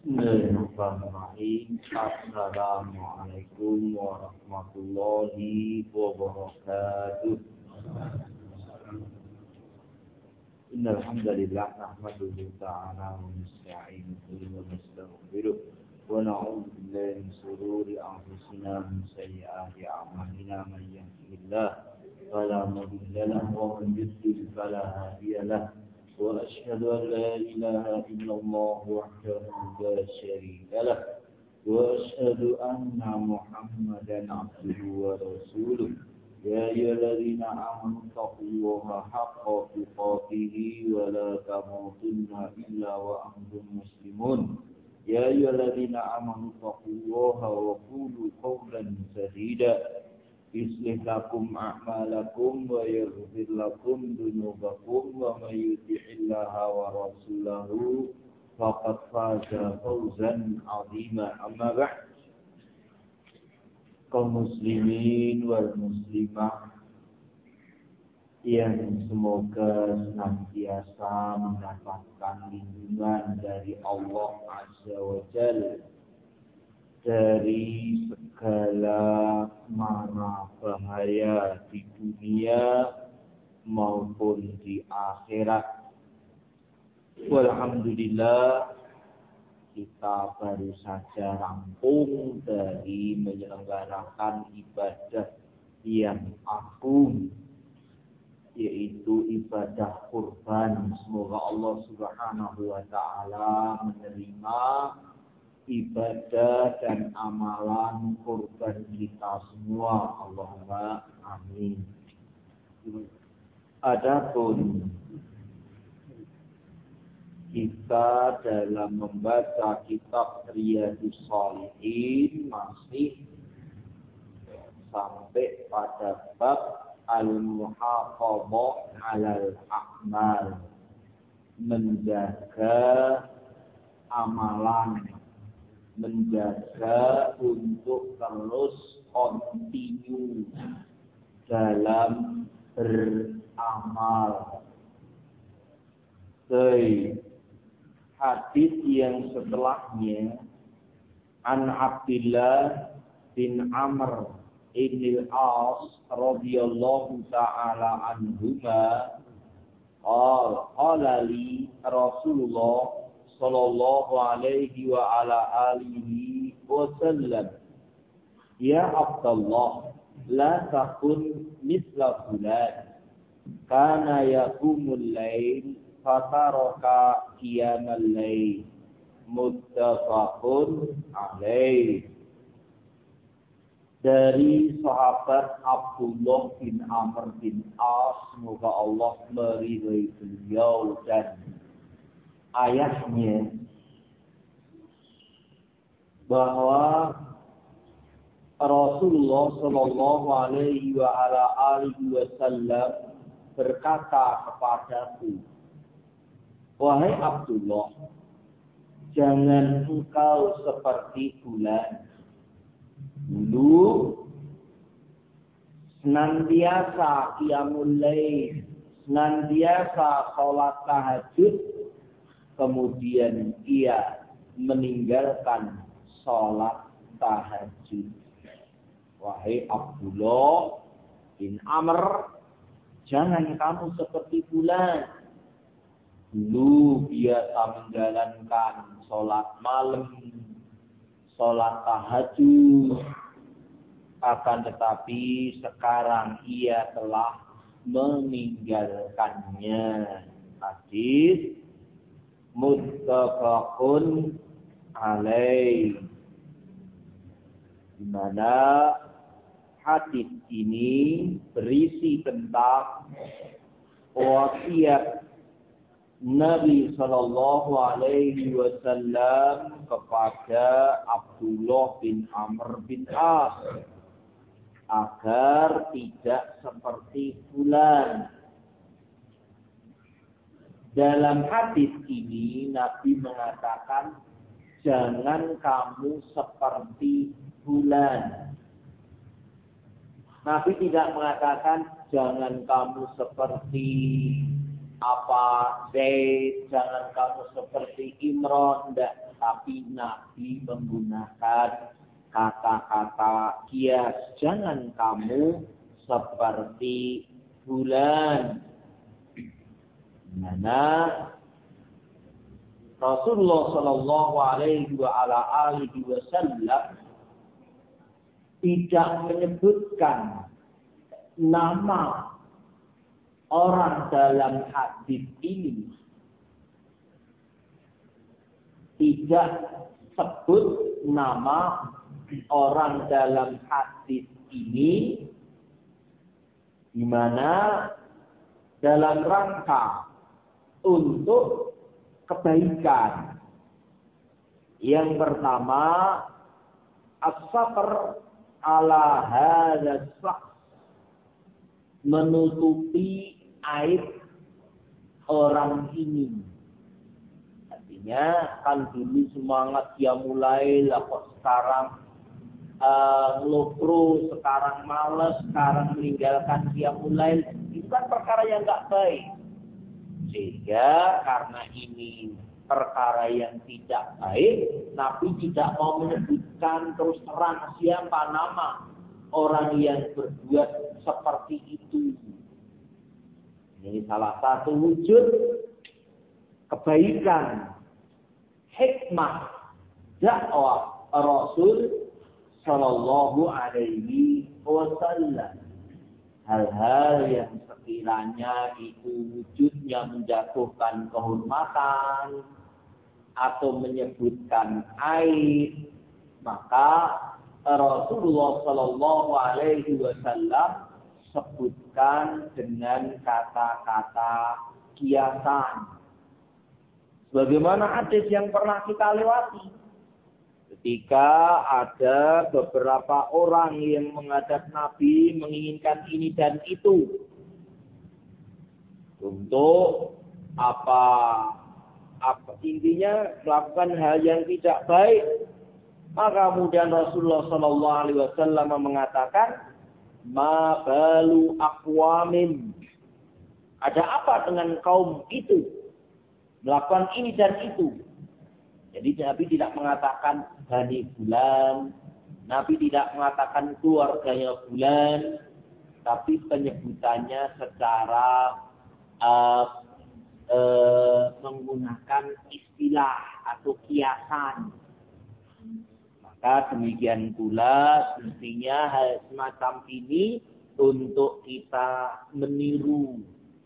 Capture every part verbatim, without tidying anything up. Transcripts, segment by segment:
Bismillahirrahmanirrahim. Assalamualaikum warahmatullahi wabarakatuh. Innal hamdalillah nahmaduhu ta'ala wa nasta'inuhu wa nastaghfiruh wa na'udzu billahi min shururi anfusina min sayyiati a'malina man yahdihillahu fala mudilla lahu wa man yudlil fala hadiya lahu. وأشهد أن لا إله إلا الله وحده لا شريك له وأشهد أن محمدا عبده ورسوله يا أيها الذين آمنوا اتقوا الله حق تقاته ولا تموتن إلا وأنتم مسلمون يا أيها الذين آمنوا اتقوا الله وقولوا قولا سديدا يصلح لكم أعمالكم ويغفر لكم ذنوبكم ومن يطع الله ورسوله فقد فاز فوزا عظيما أما بعد kaum muslimin wal muslimah yang semoga senantiasa mendapatkan lindungan dari Allah Azza wa Jalla dari segala mara bahaya di dunia maupun di akhirat. Walhamdulillah, kita baru saja rampung dari menyelenggarakan ibadah yang agung, yaitu ibadah kurban. Semoga Allah Subhanahu wa Ta'ala menerima ibadah dan amalan kurban kita semua. Allahumma amin. Adapun kita dalam membaca kitab Riyadhus Shalihin masih sampai pada bab al-muhafadzah 'alal a'mal, menjaga amalan, menjaga untuk terus kontinu dalam beramal. Baik, hadis yang setelahnya an Abdullah bin Amr ibn al-As radhiyallahu ta'ala anhuma qala qala li Rasulullah sallallahu alaihi wa ala alihi wa sallam ya Abdullah la takun misla fulan kana yaqumul lail fataraka qiyamal lail muttafaqun alaih. Dari sahabat Abdullah bin Amr bin As, semoga Allah meridhai beliau dan ayahnya, bahwa Rasulullah Shallallahu Alaihi wa ala alihi Wasallam berkata kepadaku, wahai Abdullah, jangan engkau seperti bulan. Dulu senantiasa qiyamul lail, senantiasa sholat tahajud, kemudian ia meninggalkan sholat tahajud. Wahai Abdullah bin Amr, jangan kamu seperti bulan. Dulu biasa menjalankan sholat malam, sholat tahajud, akan tetapi sekarang ia telah meninggalkannya. Hadis muttafaqun alaih, di mana hadis ini berisi tentang wasiat Nabi Sallallahu Alaihi Wasallam kepada Abdullah bin Amr bin As agar tidak seperti bulan. Dalam hadis ini Nabi mengatakan, jangan kamu seperti bulan. Nabi tidak mengatakan jangan kamu seperti apa Zaid, jangan kamu seperti Imran, enggak. tapi Nabi menggunakan kata-kata kias. Jangan kamu seperti bulan. Mana Rasulullah Shallallahu Alaihi Wasallam tidak menyebutkan nama orang dalam hadis ini, tidak sebut nama orang dalam hadis ini, di mana dalam rangka untuk kebaikan. Yang pertama, as-satr ala hadzal syakhs, menutupi aib orang ini. Artinya kan dulu semangat dia mulai lah, kok sekarang uh, ngelopro, sekarang malas, sekarang meninggalkan dia mulai. Itu kan perkara yang enggak baik. Sehingga karena ini perkara yang tidak baik, Nabi tidak mau menyebutkan terus terang siapa nama orang yang berbuat seperti itu. Ini salah satu wujud kebaikan, hikmah dakwah Rasul Shallallahu Alaihi Wasallam. Hal-hal yang sekiranya itu wujudnya menjatuhkan kehormatan atau menyebutkan aib, maka Rasulullah Shallallahu Alaihi Wasallam sebutkan dengan kata-kata kiasan. Bagaimana hadis yang pernah kita lewati? Ketika ada beberapa orang yang menghadap Nabi menginginkan ini dan itu untuk apa? Apa intinya melakukan hal yang tidak baik. Maka kemudian Rasulullah Shallallahu Alaihi Wasallam mengatakan, ma balu aqwamin, ada apa dengan kaum itu melakukan ini dan itu. Jadi Nabi tidak mengatakan Bani Fulan, Nabi tidak mengatakan keluarganya Fulan, tapi penyebutannya secara uh, uh, menggunakan istilah atau kiasan. Maka demikian pula mestinya hal semacam ini untuk kita meniru.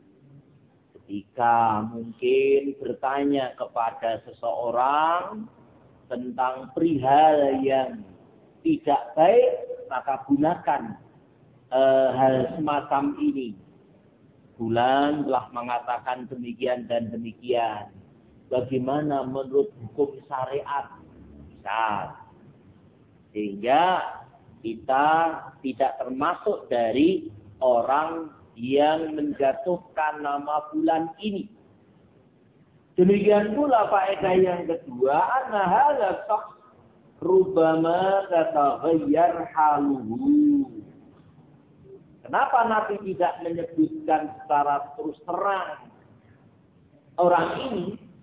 Ketika mungkin bertanya kepada seseorang tentang perihal yang tidak baik, maka gunakan e, hal semacam ini. Fulan telah mengatakan demikian dan demikian. Bagaimana menurut hukum syariat? Bisa. Sehingga kita tidak termasuk dari orang yang menjatuhkan nama bulan ini. Demikian pula faedah yang kedua, anna hadza syakhs rubbama tataghayyar haluhu. Kenapa Nabi tidak menyebutkan secara terus terang orang ini?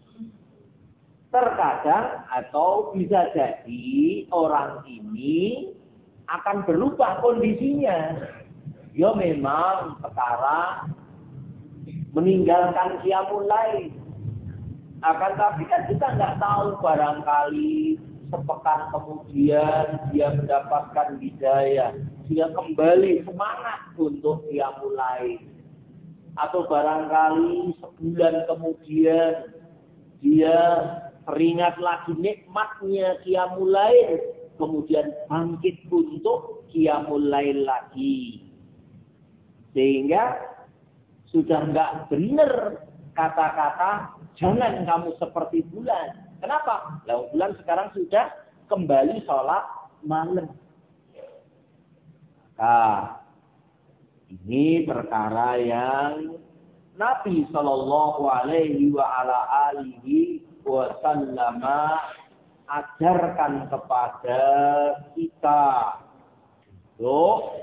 Terkadang atau bisa jadi orang ini akan berubah kondisinya. Dia memang sekarang meninggalkan qiyamul lail. Akan tapi kan kita nggak tahu, barangkali sepekan kemudian dia mendapatkan hidayah, dia kembali semangat untuk qiyamul lail. Atau barangkali sebulan kemudian dia teringat lagi nikmatnya qiyamul lail, kemudian bangkit untuk qiyamul lail lagi. Sehingga sudah enggak benar kata-kata jangan kamu seperti bulan. Kenapa? Lah bulan sekarang sudah kembali sholat malam. Nah, ini perkara yang Nabi Shallallahu Alaihi Wasallam ajarkan kepada kita untuk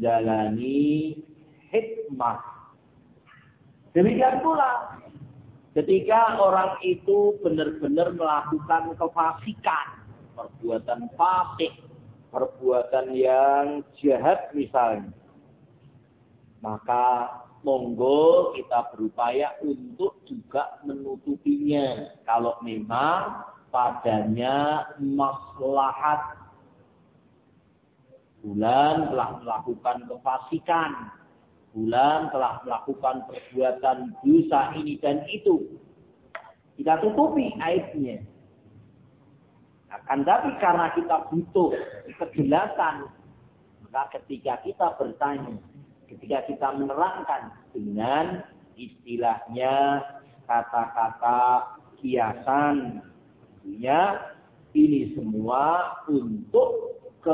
menjalani hikmah. Demikian pula Ketika orang itu benar-benar melakukan kefasikan, perbuatan fasik, perbuatan yang jahat misalnya, maka monggo kita berupaya untuk juga menutupinya. Kalau memang padanya maslahat. Bulan telah melakukan kefasikan. Bulan telah melakukan perbuatan dosa ini dan itu. Kita tutupi aibnya. Akan tapi karena kita butuh kejelasan, maka ketika kita bertanya, ketika kita menerangkan dengan istilahnya kata-kata kiasan, tentunya ini semua untuk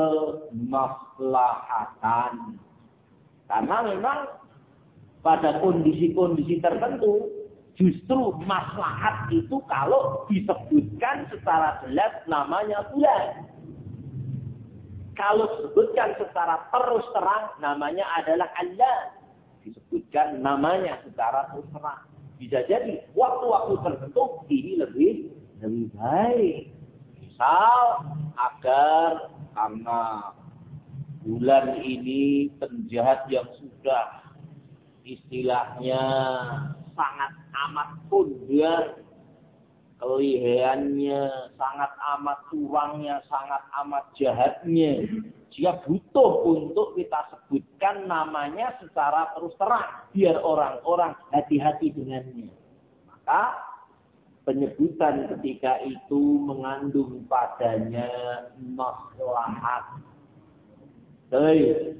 kemaslahatan. Karena memang pada kondisi-kondisi tertentu justru maslahat itu kalau disebutkan secara jelas namanya bulan. Kalau disebutkan secara terus terang namanya adalah Allah. Disebutkan namanya secara terus terang. Bisa jadi waktu-waktu tertentu ini lebih lebih baik. Misal agar karena bulan ini penjahat yang sudah istilahnya sangat amat kondang, kelihayannya sangat amat curangnya, sangat amat jahatnya. Dia butuh untuk kita sebutkan namanya secara terus terang, biar orang-orang hati-hati dengannya. Maka penyebutan ketika itu mengandung padanya maslahat. Baik.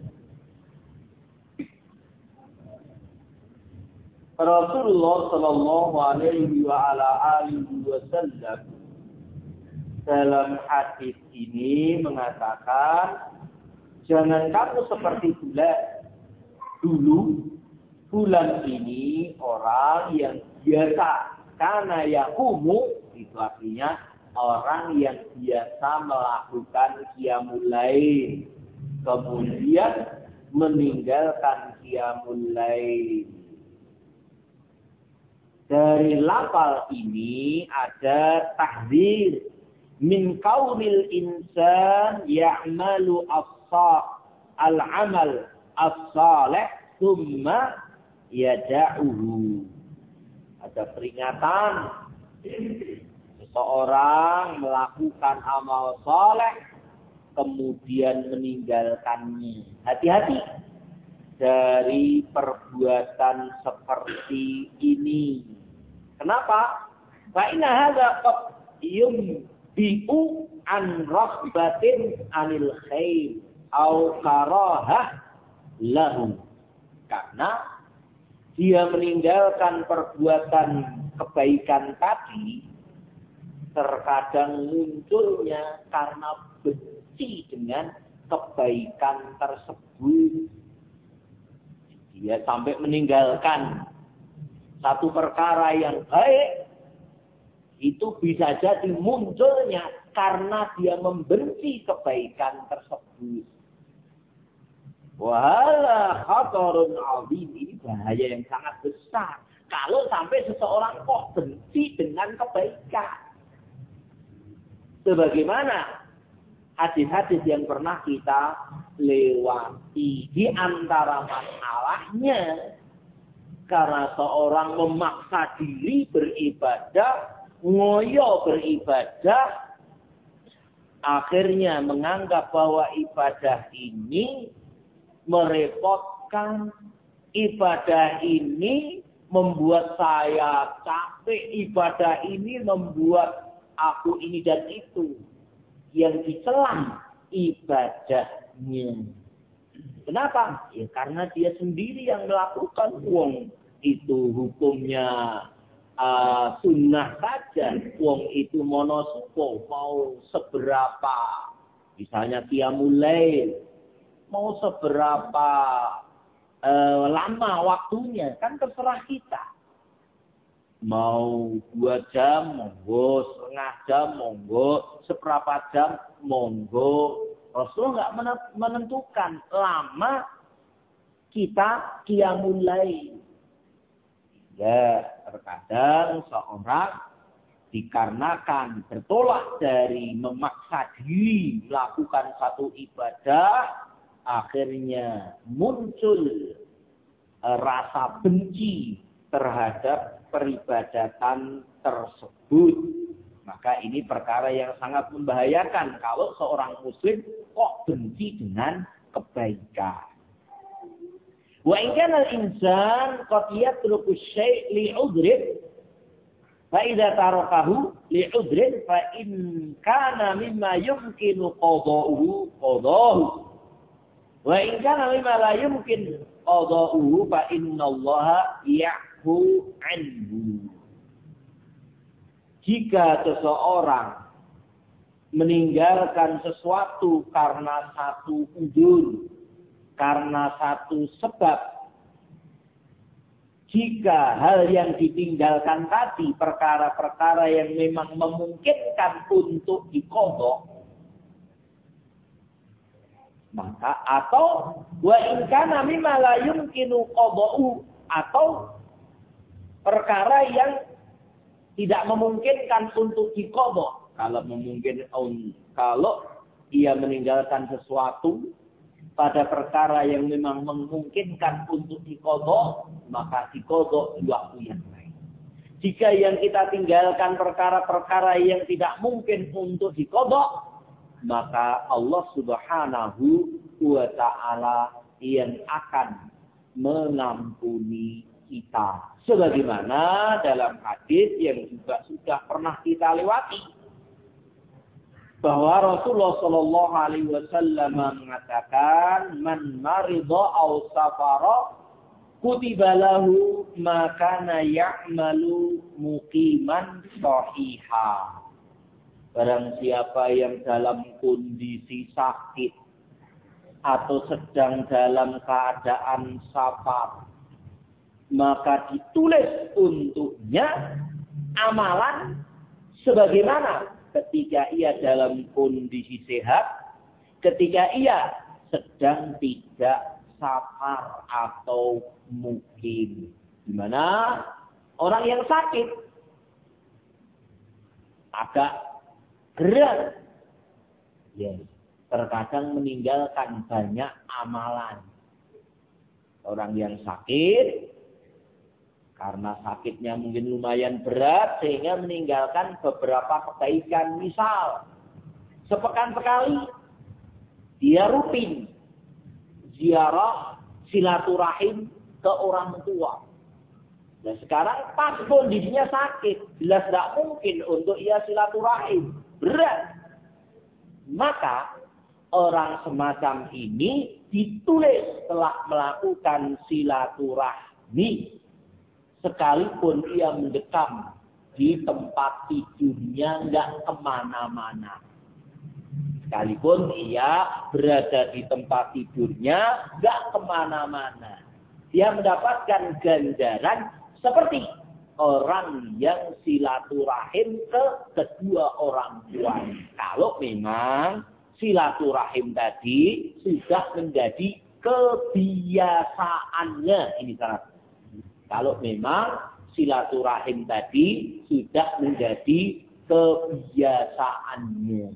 Rasulullah Shallallahu Alaihi Wasallam dalam hadis ini mengatakan, jangan kamu seperti bulan. Dulu bulan ini orang yang biasa, karena yakumu itu artinya orang yang biasa melakukan qiyamul lail, kemudian meninggalkan qiyamul lail. Dari lafal ini ada tahdzir min qaulil insan ya'malu al-amal as-salih thumma yada'uhu. Ada peringatan seseorang melakukan amal saleh kemudian meninggalkannya. Hati-hati dari perbuatan seperti ini. Kenapa? Fa inna hadza qad yumbi'u an raghbatin anil khair au karahah lahum. Karena dia meninggalkan perbuatan kebaikan tadi terkadang munculnya karena benci dengan kebaikan tersebut. Dia sampai meninggalkan satu perkara yang baik, itu bisa jadi munculnya karena dia membenci kebaikan tersebut. Wahala khatarun azim, ini bahaya yang sangat besar. Kalau sampai seseorang kok benci dengan kebaikan. Sebagaimana hadis-hadis yang pernah kita lewati, di antara masalahnya karena seorang memaksa diri beribadah, ngoyo beribadah, akhirnya menganggap bahwa ibadah ini merepotkan, ibadah ini membuat saya capek, ibadah ini membuat aku ini dan itu. Yang dicela ibadahnya. Kenapa? Ya karena dia sendiri yang melakukan. Wong itu hukumnya uh, sunnah saja. Wong itu monosuko. Mau seberapa, misalnya qiyamul lail, mau seberapa uh, lama waktunya, kan terserah kita. Mau dua jam, monggo, setengah jam, monggo, seberapa jam, monggo. Rasul nggak menentukan lama kita qiyamul lail. Ya, terkadang seorang dikarenakan bertolak dari memaksa diri melakukan satu ibadah, akhirnya muncul rasa benci terhadap peribadatan tersebut. Maka ini perkara yang sangat membahayakan kalau seorang muslim kok benci dengan kebaikan. Wa in kana al-insan qad yatruku syai' li'udrin fa idza tarakahu li'udrin fa in kana mimma yumkinu qada'uhu qada'uhu wa in kana mimma la yumkin qada'uhu fa innallaha ya'fu 'anhu. Jika seseorang meninggalkan sesuatu karena satu udzur, karena satu sebab, jika hal yang ditinggalkan tadi perkara-perkara yang memang memungkinkan untuk diqadha, maka atau wa in kana mimma la yumkinu qada'u, atau perkara yang tidak memungkinkan untuk diqadha. Kalau memungkinkan, kalau ia meninggalkan sesuatu pada perkara yang memang memungkinkan untuk diqadha, maka diqadha di waktu yang lain. Jika yang kita tinggalkan perkara-perkara yang tidak mungkin untuk diqadha, maka Allah Subhanahu wa taala yang akan mengampuni kita. Sebagaimana dalam hadis yang juga sudah pernah kita lewati, bahwa Rasulullah Shallallahu Alaihi Wasallam mengatakan, man maridha aw safara kutiba lahu ma kana ya'malu muqiman shahiha. Barang siapa yang dalam kondisi sakit atau sedang dalam keadaan safar, maka ditulis untuknya amalan sebagaimana ketika ia dalam kondisi sehat, ketika ia sedang tidak safar atau mukim. Di mana orang yang sakit agak berat, ya, terkadang meninggalkan banyak amalan. Orang yang sakit karena sakitnya mungkin lumayan berat sehingga meninggalkan beberapa kebaikan. Misal, sepekan sekali dia rutin ziarah silaturahim ke orang tua. Nah sekarang pas kondisinya sakit, jelas tidak mungkin untuk ia silaturahim, berat. Maka orang semacam ini ditulis telah melakukan silaturahmi, sekalipun ia mendekam di tempat tidurnya, enggak kemana-mana. Sekalipun ia berada di tempat tidurnya, enggak kemana-mana. Dia mendapatkan ganjaran seperti orang yang silaturahim ke kedua orang tua. Kalau memang silaturahim tadi sudah menjadi kebiasaannya, ini syarat. Kalau memang silaturahim tadi sudah menjadi kebiasaannya.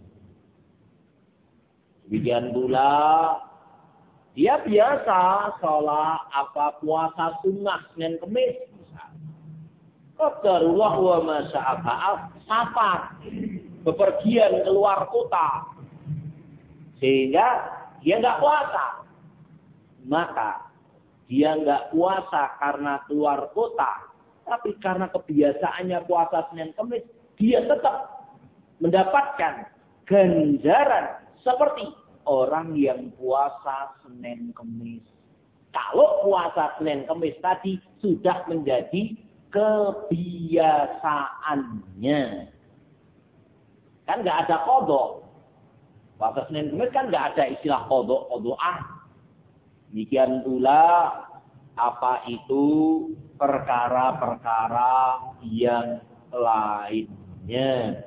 Demikian pula dia biasa sholat apa puasa sunnah Senin Kemis. Qadarullah wa masya'afa'al safar, bepergian keluar kota, sehingga dia nggak puasa. Maka dia nggak puasa karena keluar kota, tapi karena kebiasaannya puasa Senin Kemis, dia tetap mendapatkan ganjaran seperti orang yang puasa Senin Kemis. Kalau puasa Senin Kemis tadi sudah menjadi kebiasaannya, kan nggak ada qadha. Puasa Senin Kemis kan nggak ada istilah qadha, qadhaan. Demikian pula apa itu perkara-perkara yang lainnya.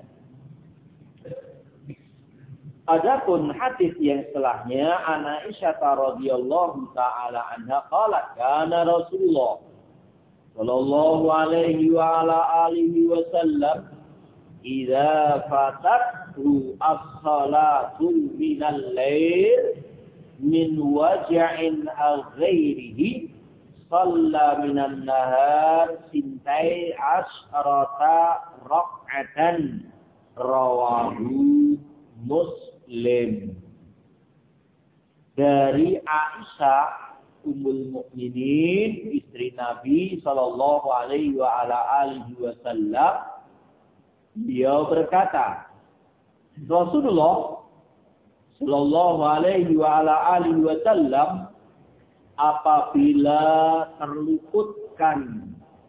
Adapun hadis yang setelahnya, Ana Aisyah radhiyallahu taala anha qalat kana Rasulullah sallallahu alaihi wa ala alihi wasallam, idza fatathu as-salatu minal lail min waja'in aw ghairihi shalla minan nahar sintai asyrata rak'atan, rawahu Muslim. Dari Aisyah Ummul Mukminin, istri Nabi sallallahu alaihi wa ala alihi wasallam, beliau berkata, Rasulullah sallallahu alaihi wa ala alihi wasallam apabila terluputkan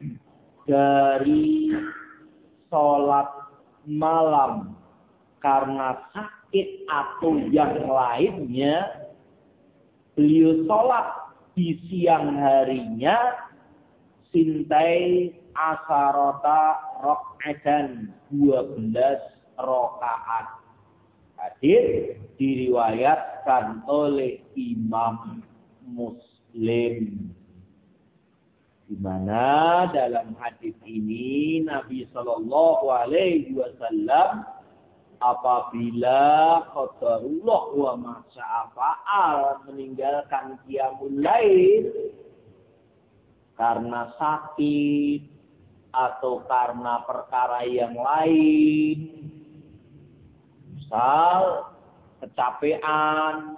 dari sholat malam karena sakit atau yang lainnya, beliau sholat di siang harinya sintai asarota rok'atan, dua belas rakaat. Hadis diriwayatkan oleh Imam Muslim, di mana dalam hadis ini Nabi Shallallahu Alaihi Wasallam apabila qadarullah wa masya'afa'al meninggalkan qiyamul lail karena sakit atau karena perkara yang lain, misal kecapean,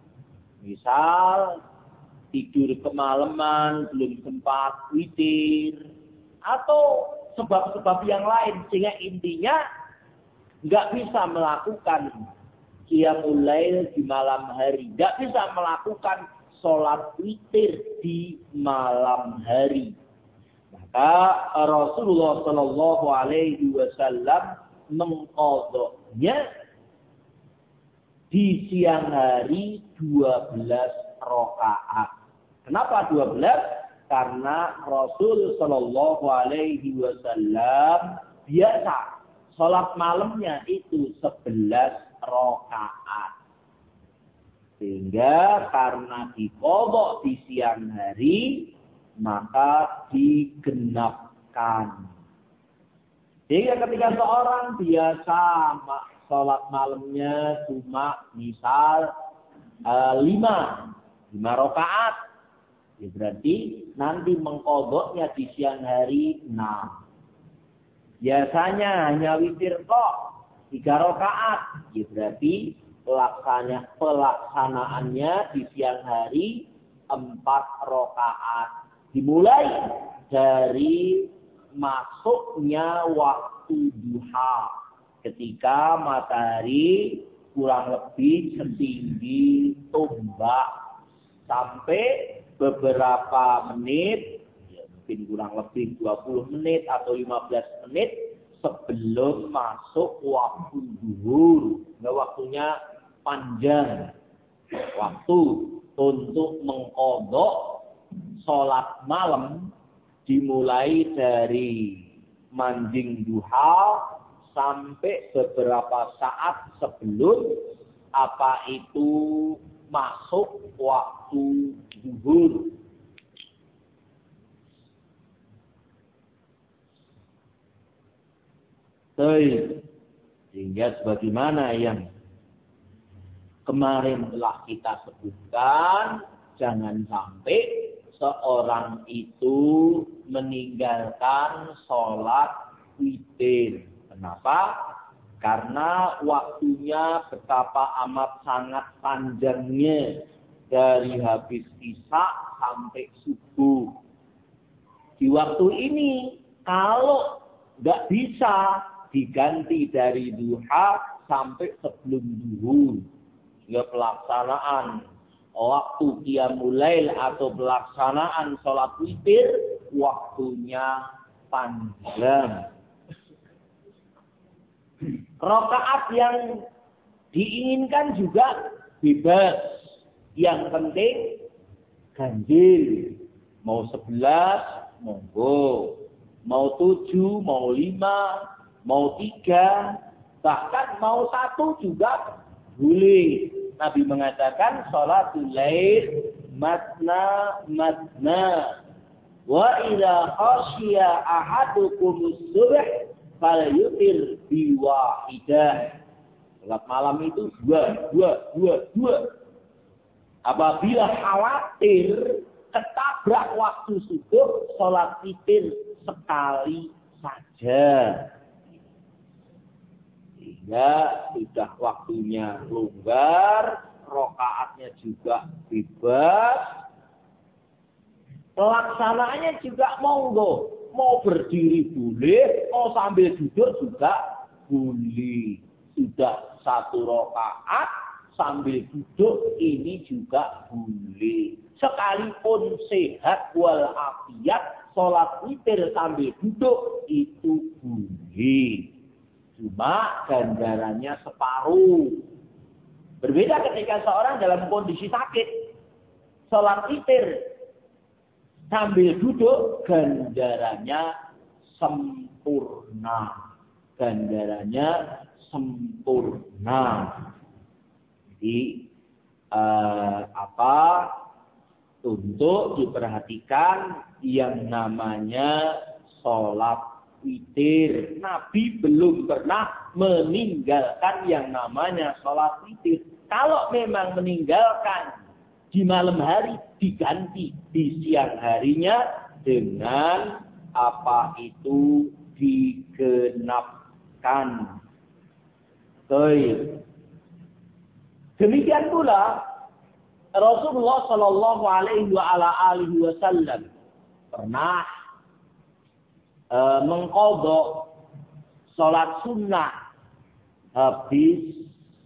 misal tidur kemalaman belum sempat witir, atau sebab-sebab yang lain, sehingga intinya nggak bisa melakukan qiyamul lail di malam hari, nggak bisa melakukan sholat witir di malam hari, maka Rasulullah Shallallahu Alaihi Wasallam mengqadhonya di siang hari dua belas rakaat. Kenapa dua belas? Karena Rasul Shallallahu Alaihi Wasallam biasa sholat malamnya itu sebelas rakaat. Sehingga karena diqadha di siang hari, maka digenapkan. Sehingga ketika seorang biasa sholat malamnya cuma misal uh, lima, lima rakaat, ya berarti nanti mengqadhanya di siang hari enam. Biasanya hanya witir kok tiga rakaat, ya berarti pelaksana, pelaksanaannya di siang hari empat rakaat. Dimulai dari masuknya waktu duha, ketika matahari kurang lebih setinggi tombak, sampai beberapa menit, mungkin kurang lebih dua puluh menit atau lima belas menit sebelum masuk waktu zuhur. Nah, waktunya panjang. Waktu untuk mengqadha sholat malam dimulai dari manjing duha sampai beberapa saat sebelum apa itu masuk waktu zuhur. Sehingga sebagaimana yang kemarin telah kita sebutkan, jangan sampai seorang itu meninggalkan sholat witir. Kenapa? Karena waktunya betapa amat sangat panjangnya, dari habis isya sampai subuh. Di waktu ini kalau nggak bisa diganti dari duha sampai sebelum zuhur, ya pelaksanaan waktu qiyamul lail atau pelaksanaan sholat witir waktunya panjang. Rakaat yang diinginkan juga bebas, yang penting ganjil, mau sebelas monggo, mau tujuh, mau lima, mau tiga, bahkan mau satu juga boleh. Nabi mengatakan sholatul lail matna matna, Wa idza khashiya ahadukum subh falyutir biwahidah. Salat malam itu dua, dua, dua, dua. Apabila khawatir ketabrak waktu subuh, salat witir sekali saja. Sehingga sudah waktunya longgar, rakaatnya juga bebas. Pelaksanaannya juga monggo. Mau berdiri boleh, mau sambil duduk juga boleh. Sudah satu rakaat sambil duduk ini juga boleh. Sekalipun sehat walafiat, sholat witir sambil duduk itu boleh. Cuma ganjarannya separuh. Berbeda ketika seorang dalam kondisi sakit. Sholat witir sambil duduk, ganjarannya sempurna. Ganjarannya sempurna. Jadi eh, apa untuk diperhatikan yang namanya sholat witir. Nabi belum pernah meninggalkan yang namanya sholat witir. Kalau memang meninggalkan di malam hari, diganti di siang harinya dengan apa itu digenapkan. Baik. Demikian pula Rasulullah Shallallahu Alaihi Wasallam pernah e, mengqadha sholat sunnah habis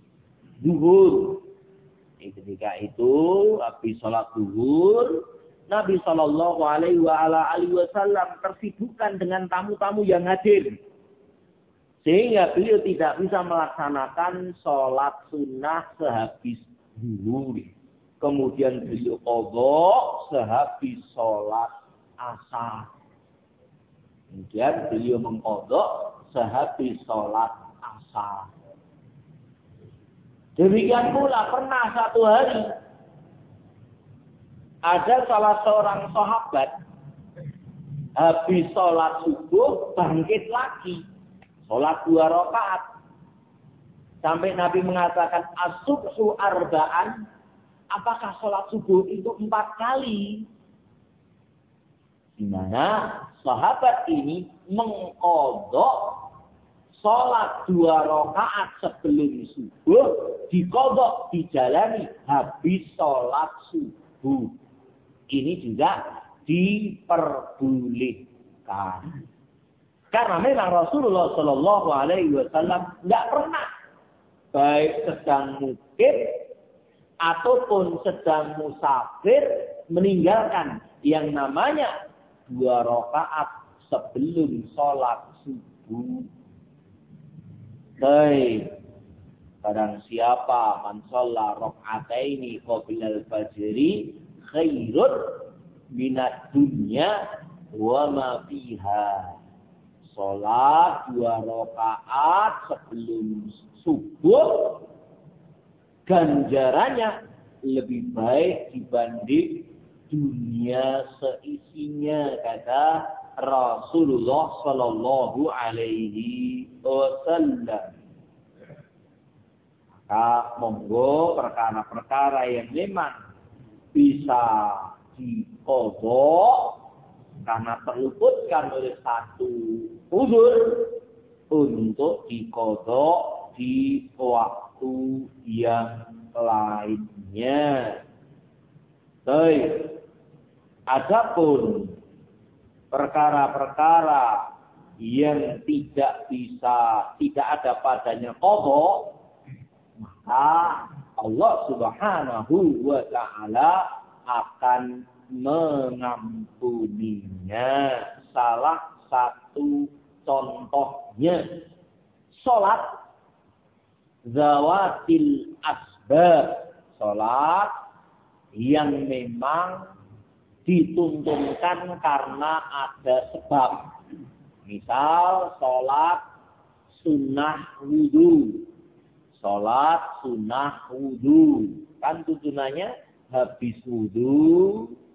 zuhur. Ketika itu habis sholat zuhur, Nabi Shallallahu Alaihi Wasallam tersibukkan dengan tamu-tamu yang hadir, sehingga beliau tidak bisa melaksanakan sholat sunnah sehabis zuhur. Kemudian beliau qadha sehabis sholat asar. Kemudian beliau mengqadha sehabis sholat asar. Demikian pula pernah satu hari ada salah seorang sahabat habis sholat subuh bangkit lagi sholat dua rakaat sampai Nabi mengatakan as-subhu arba'an. Apakah sholat subuh itu empat kali? Di mana sahabat ini mengqadha sholat dua rakaat sebelum subuh, diqadha dijalani habis sholat subuh. Ini juga diperbolehkan. Karena memang Rasulullah Shallallahu Alaihi Wasallam tidak pernah baik sedang mukim ataupun sedang musafir meninggalkan yang namanya dua rakaat sebelum sholat subuh. Baik, barang siapa man shalla raka'ataini qabla al-fajri khairun minad dunya wa ma fiha. Salat dua rakaat sebelum subuh ganjarannya lebih baik dibanding dunia seisinya, kata Rasulullah Sallallahu Alaihi Wasallam. Maka monggo perkara-perkara yang memang bisa diqadha karena terluputkan oleh satu uzur untuk diqadha di waktu yang lainnya. Baik. Adapun perkara-perkara yang tidak bisa, tidak ada padanya qadha, maka Allah Subhanahu wa taala akan mengampuninya. Salah satu contohnya salat zawatil asbab, salat yang memang dituntunkan karena ada sebab. Misal salat sunnah wudu. Salat sunnah wudu. Kan tuntunannya habis wudu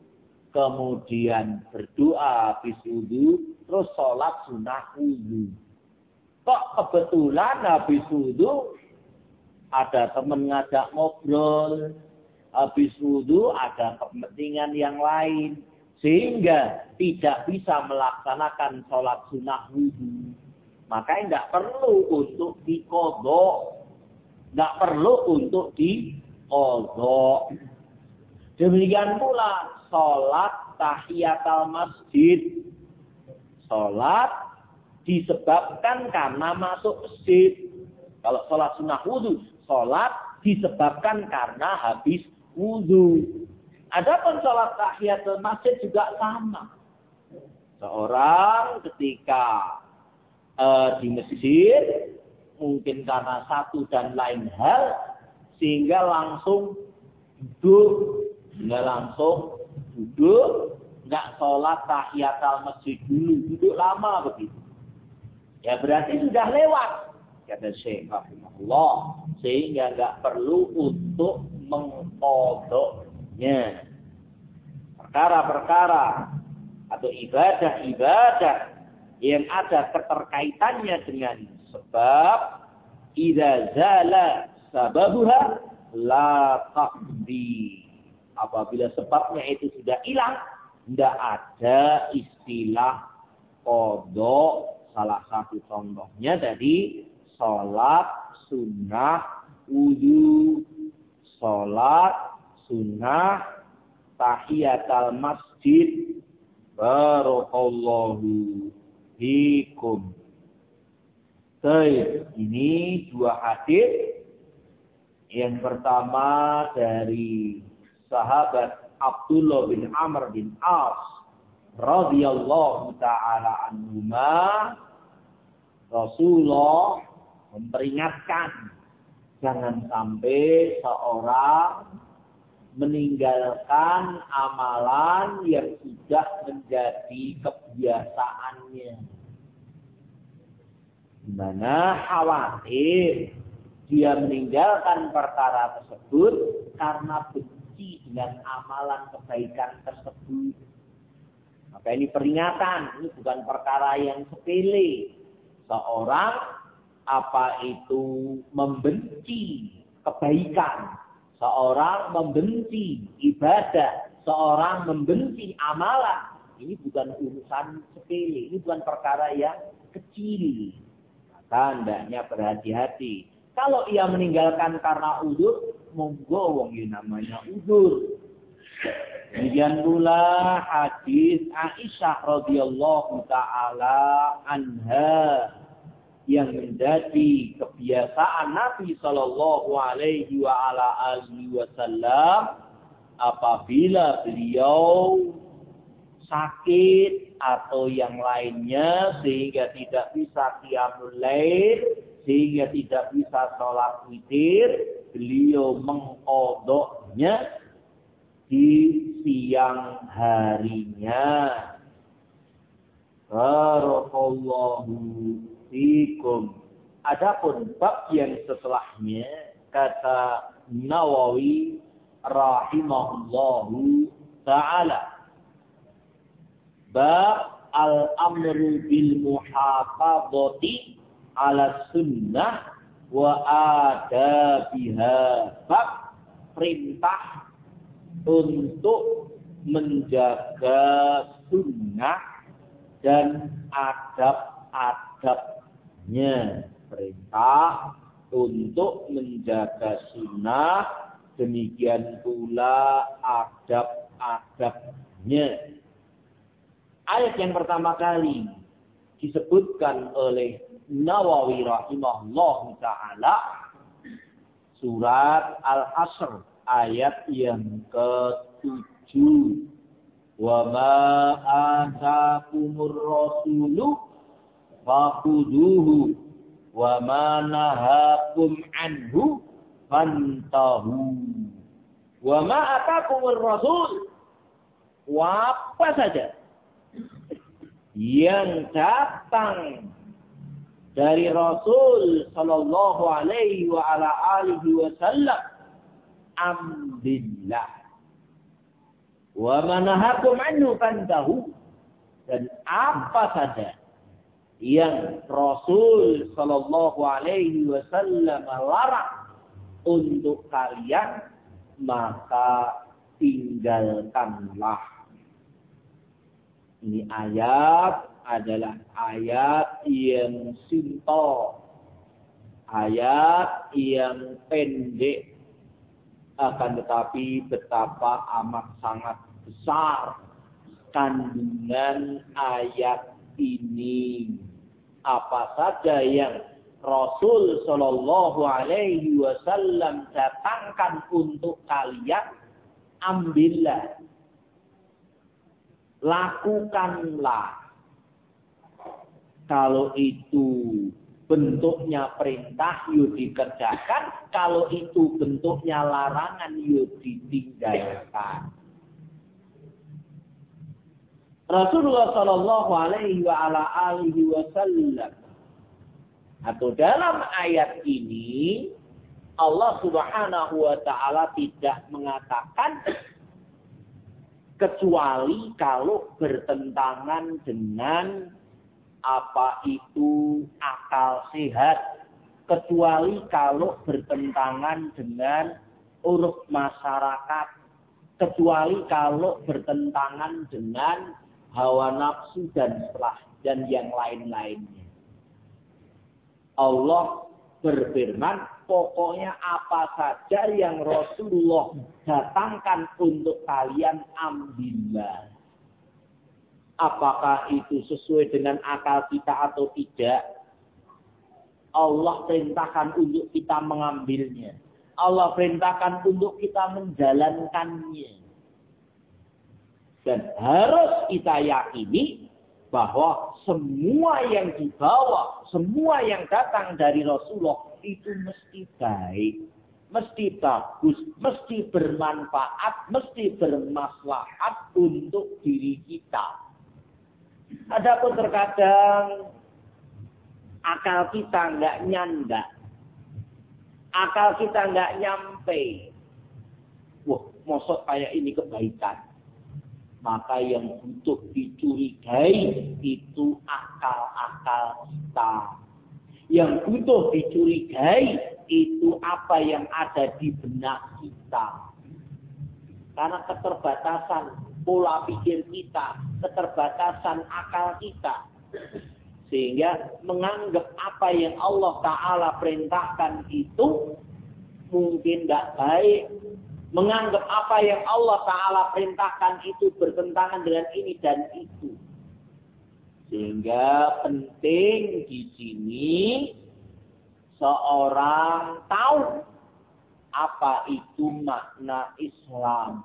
kemudian berdoa habis wudu, terus sholat sunnah wudu. Kok kebetulan habis wudu ada teman ngajak ngobrol, habis wudu ada kepentingan yang lain, sehingga tidak bisa melaksanakan sholat sunnah wudu. Maka tidak perlu untuk diqodho, tidak perlu untuk diqodho. Demikian pula sholat tahiyatul masjid. Sholat disebabkan karena masuk masjid. Kalau sholat sunnah wudu, sholat disebabkan karena habis wudu. Adapun sholat tahiyatul masjid juga sama. Seorang ketika uh, di masjid, mungkin karena satu dan lain hal, sehingga langsung duduk, nggak langsung duduk, nggak sholat tahiyatul masjid dulu, duduk lama begitu. Ya berarti sudah lewat, kata Syekh rahimahullah, sehingga nggak perlu untuk mengqodhonya. Perkara-perkara atau ibadah-ibadah yang ada keterkaitannya dengan sebab, idza zala sababuha la taqdi. Apabila sebabnya itu sudah hilang, tidak ada istilah qodho. Salah satu contohnya tadi sholat sunnah wudu, sholat sunnah tahiyatul masjid. Barakallahu fikum. Baik, ini dua hadis. Yang pertama dari sahabat Abdullah bin Amr bin As radhiyallahu ta'ala anhuma, Rasulullah memperingatkan jangan sampai seorang meninggalkan amalan yang sudah menjadi kebiasaannya. Di mana khawatir dia meninggalkan perkara tersebut karena benci dengan amalan kebaikan tersebut. Maka ini peringatan, ini bukan perkara yang sepele. Seorang apa itu membenci kebaikan, seorang membenci ibadah, seorang membenci amalan. Ini bukan urusan sepele, ini bukan perkara yang kecil. Maka hendaknya berhati-hati. Kalau ia meninggalkan karena udzur, monggo wong ini namanya udzur. Demikian pula hadis Aisyah radhiyallahu taala anha yang menjadi kebiasaan Nabi sallallahu alaihi wa ala alihi wasallam apabila beliau sakit atau yang lainnya sehingga tidak bisa qiyamul lail, sehingga tidak bisa sholat witir, beliau mengqodhonya di siang harinya. Barakallahu fikum. Adapun bab yang setelahnya, kata Nawawi rahimahullahu ta'ala, bab al-amru bil muhafadzati ala sunnah wa adabiha. Bab perintah untuk menjaga sunnah dan adab-adabnya. Perintah untuk menjaga sunnah, demikian pula adab-adabnya. Ayat yang pertama kali disebutkan oleh Nawawi rahimahullah ta'ala, surat Al-Hasr ayat yang ketujuh. Wa ma atakumur rasulu fakhudhuhu wa ma nahakum anhu fantahu. Wa ma atakumur rasul, apa saja yang datang dari Rasul sallallahu alaihi wa ala alihi wasallam, ambillah. Wa manahakum anhu fantahu. Dan apa saja yang Rasul sallallahu alaihi wasallam larang untuk kalian, maka tinggalkanlah. Ini ayat adalah ayat yang simpel, ayat yang pendek, akan tetapi betapa amat sangat besar kandungan ayat ini. Apa saja yang Rasul Shallallahu Alaihi Wasallam datangkan untuk kalian, ambillah, lakukanlah. Kalau itu bentuknya perintah, yuk dikerjakan. Kalau itu bentuknya larangan, yuk ditinggalkan. Rasulullah Shallallahu Alaihi Wasallam, atau dalam ayat ini Allah Subhanahu Wa Taala tidak mengatakan kecuali kalau bertentangan dengan apa itu akal sehat, kecuali kalau bertentangan dengan uruf masyarakat, kecuali kalau bertentangan dengan hawa nafsu dan setelah dan yang lain-lainnya. Allah berfirman, pokoknya apa saja yang Rasulullah datangkan untuk kalian, ambillah. Apakah itu sesuai dengan akal kita atau tidak? Allah perintahkan untuk kita mengambilnya. Allah perintahkan untuk kita menjalankannya. Dan harus kita yakini bahwa semua yang dibawa, semua yang datang dari Rasulullah itu mesti baik, mesti bagus, mesti bermanfaat, mesti bermaslahat untuk diri kita. Adapun terkadang akal kita nggak nyanda, akal kita nggak nyampe. Wah, mosok kayak ini kebaikan. Maka yang butuh dicurigai itu akal-akal kita. Yang butuh dicurigai itu apa yang ada di benak kita. Karena keterbatasan pola pikir kita, keterbatasan akal kita. Sehingga menganggap apa yang Allah Ta'ala perintahkan itu mungkin tidak baik. Menganggap apa yang Allah Ta'ala perintahkan itu bertentangan dengan ini dan itu. Sehingga penting di sini seorang tahu apa itu makna Islam.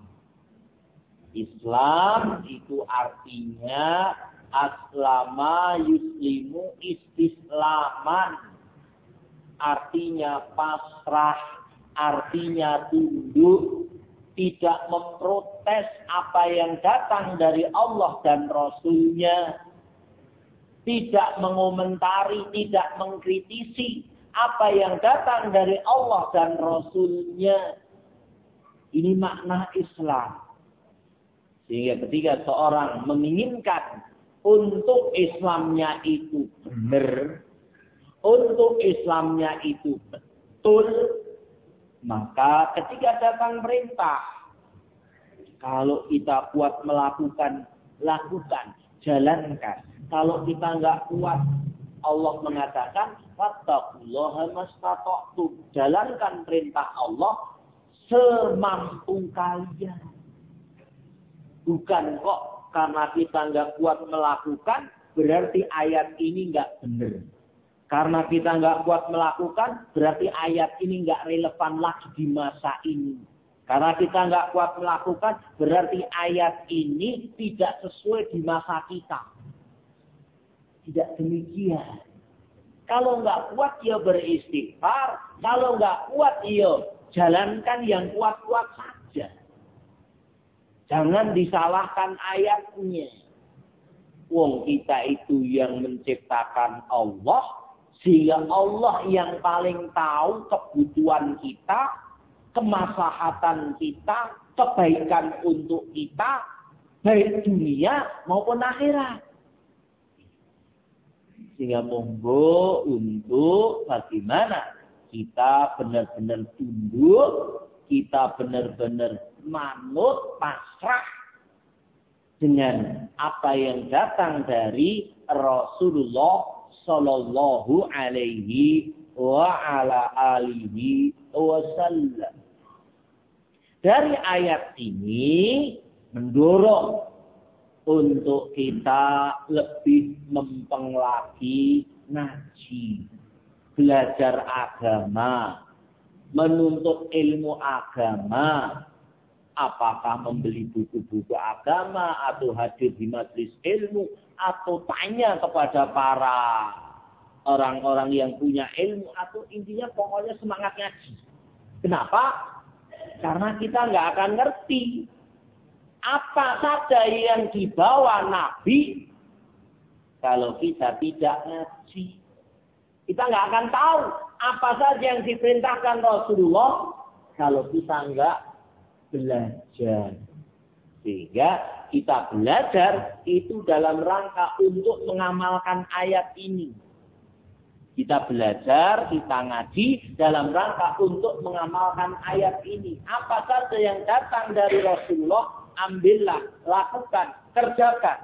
Islam itu artinya aslama yuslimu istislaman. Artinya pasrah, artinya tunduk, tidak memprotes apa yang datang dari Allah dan Rasul-Nya. Tidak mengomentari, tidak mengkritisi apa yang datang dari Allah dan Rasul-Nya. Ini makna Islam. Sehingga ketika seorang menginginkan untuk Islamnya itu benar, untuk Islamnya itu betul, maka ketika datang perintah, kalau kita kuat melakukan, lakukan, jalankan. Kalau kita nggak kuat, Allah mengatakan, fattaqullaha mastata'tum, jalankan perintah Allah semampu kalian. Bukan kok karena kita nggak kuat melakukan, berarti ayat ini nggak benar. Karena kita nggak kuat melakukan, berarti ayat ini nggak relevan lagi di masa ini. Karena kita nggak kuat melakukan, berarti ayat ini tidak sesuai di masa kita. Tidak demikian. Kalau nggak kuat, ya beristighfar. Kalau nggak kuat, ya jalankan yang kuat-kuat saja. Jangan disalahkan ayatnya. Wong kita itu yang menciptakan Allah, sehingga Allah yang paling tahu kebutuhan kita, kemaslahatan kita, kebaikan untuk kita, baik dunia maupun akhirat. Sehingga monggo untuk bagaimana kita benar-benar tunduk, kita benar-benar manut, pasrah dengan apa yang datang dari Rasulullah Sallallahu Alaihi wa ala alihi wasallam. Dari ayat ini mendorong untuk kita lebih mempeng lagi ngaji, belajar agama, menuntut ilmu agama, apakah membeli buku-buku agama atau hadir di majelis ilmu atau tanya kepada para orang-orang yang punya ilmu, atau intinya pokoknya semangat ngaji. Kenapa? Karena kita nggak akan ngerti apa saja yang dibawa Nabi kalau kita tidak ngaji. Kita nggak akan tahu apa saja yang diperintahkan Rasulullah kalau kita nggak belajar. Sehingga kita belajar itu dalam rangka untuk mengamalkan ayat ini. Kita belajar, kita ngaji dalam rangka untuk mengamalkan ayat ini. Apa saja yang datang dari Rasulullah, ambillah, lakukan, kerjakan.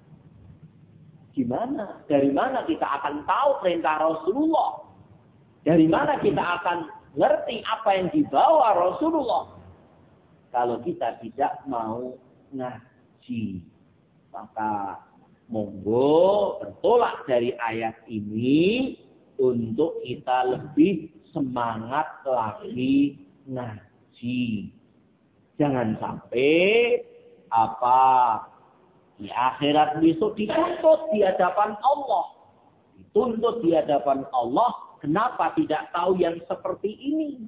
Gimana? Dari mana kita akan tahu perintah Rasulullah? Dari mana kita akan ngerti apa yang dibawa Rasulullah? Kalau kita tidak mau ngaji. Maka monggo bertolak dari ayat ini untuk kita lebih semangat lagi ngaji. Jangan sampai apa di akhirat besok dituntut di hadapan Allah. Dituntut di hadapan Allah, kenapa tidak tahu yang seperti ini?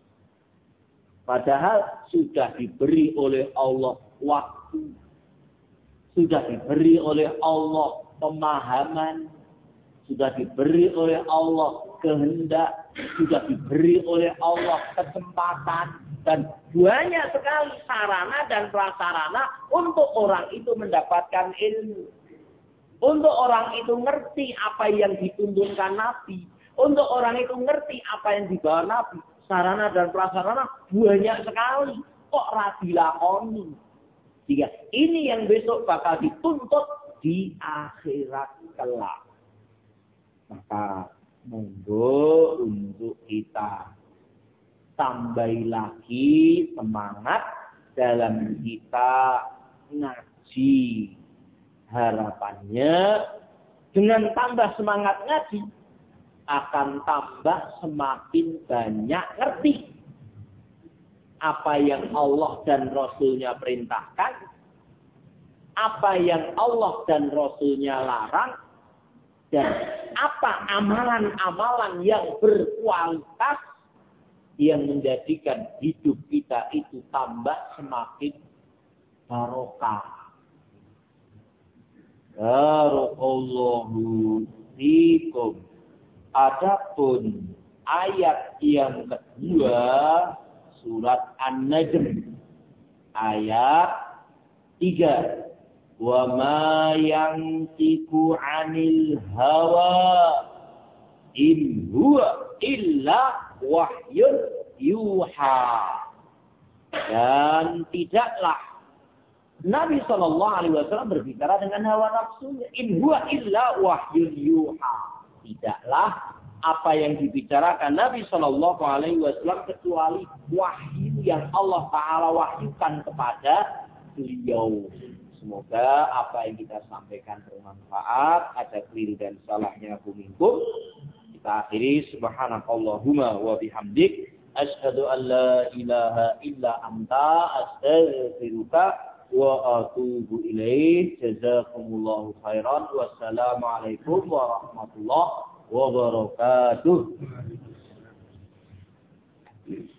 Padahal sudah diberi oleh Allah waktu. Sudah diberi oleh Allah pemahaman. Sudah diberi oleh Allah kehendak. Sudah diberi oleh Allah kesempatan. Dan banyak sekali sarana dan prasarana untuk orang itu mendapatkan ilmu. Untuk orang itu ngerti apa yang dituntunkan Nabi. Untuk orang itu ngerti apa yang dibawa Nabi. Sarana dan prasarana banyak sekali. Kok radilakoni. Jika ini yang besok bakal dituntut di akhirat kelak. Maka monggo untuk kita tambah lagi semangat dalam kita ngaji. Harapannya dengan tambah semangat ngaji akan tambah semakin banyak ngerti apa yang Allah dan Rasulnya perintahkan, apa yang Allah dan Rasulnya larang, dan apa amalan-amalan yang berkualitas yang menjadikan hidup kita itu tambah semakin barokah. Barakallahu fikum. Adapun ayat yang kedua surat An-Najm ayat tiga. Wa ma yantiqu 'anil hawa in huwa illa wahyun yuha. Dan tidaklah Nabi shallallahu alaihi wasallam berbicara dengan hawa nafsunya. In huwa illa wahyun yuha. Tidaklah apa yang dibicarakan Nabi shallallahu alaihi wasallam kecuali wahyu yang Allah Ta'ala wahyukan kepada beliau. Semoga apa yang kita sampaikan bermanfaat. Ada keliru dan salahnya aku minkum. Kita akhiri subhanakallahumma wa bihamdik. Asyhadu an la ilaha illa anta astaghfiruka wa atubu ilaih. Jazakumullahu khairan. Wassalamualaikum warahmatullahi wabarakatuh.